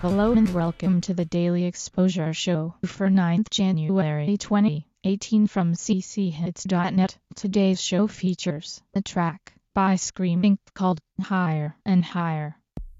Hello and welcome to the Daily Exposure Show for 9th January 2018 from cchits.net. Today's show features a track by Scream Inc. called Higher and Higher.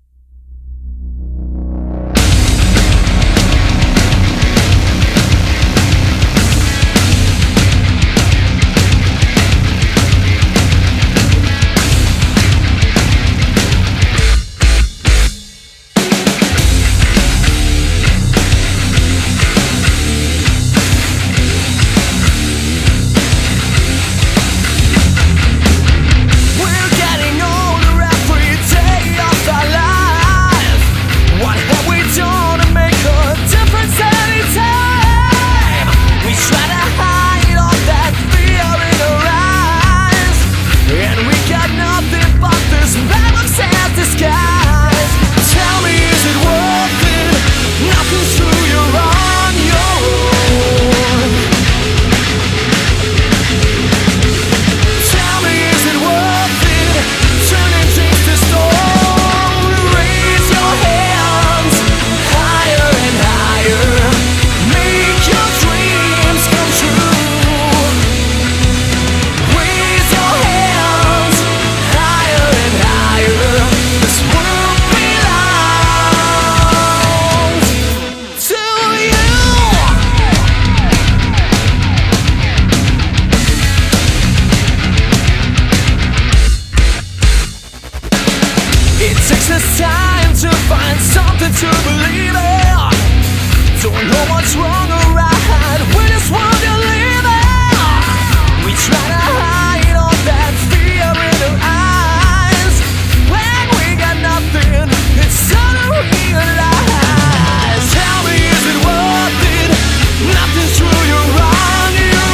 It takes us time to find something to believe in. Don't know what's wrong or right, we just want to live it. We try to hide all that fear in our eyes. When we got nothing, it's time to realize. Tell me, is it worth it? Nothing's true, you're on your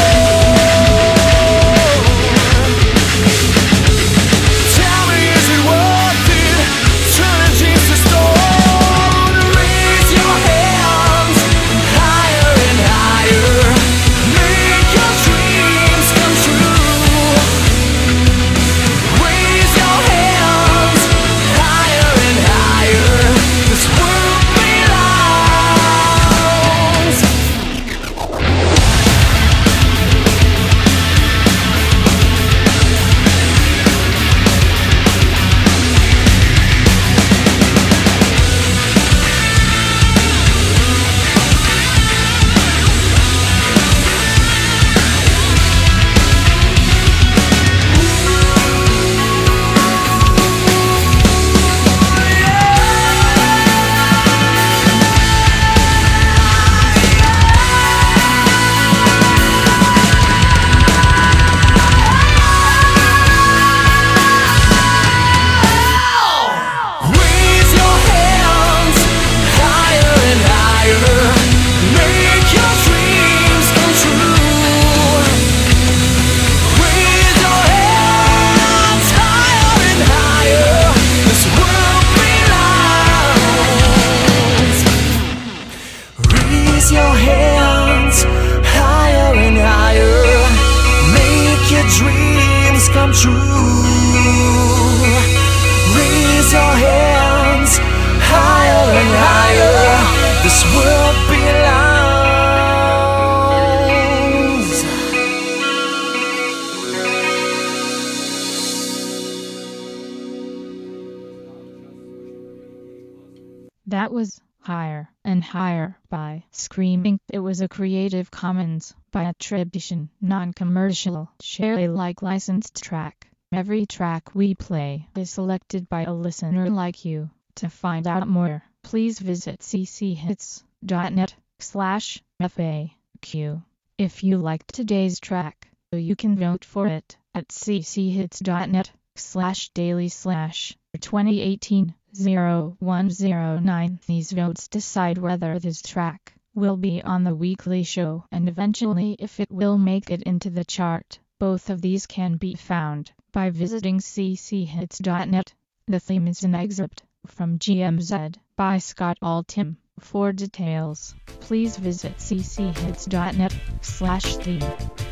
own. Tell me, is it worth it? Turning dreams to stone. Raise your hands higher and higher. Make your dreams come true. Raise your hands higher and higher. This world belongs. Raise your hands higher and higher. Make your dreams come true. Raise your hands higher and higher. This world belongs. Raise your hands higher and higher. Make your dreams come true. Raise your hands higher and higher. This world belongs. That was Higher and Higher by Scream Inc. It was a Creative Commons by attribution, non-commercial, share Alike licensed track. Every track we play is selected by a listener like you. To find out more, please visit cchits.net/FAQ. If you liked today's track, you can vote for it at cchits.net/daily/2018-0109. These votes decide whether this track will be on the weekly show and eventually if it will make it into the chart. Both of these can be found by visiting cchits.net. The theme is an excerpt from GMZ by Scott Altham. For details, please visit cchits.net/theme.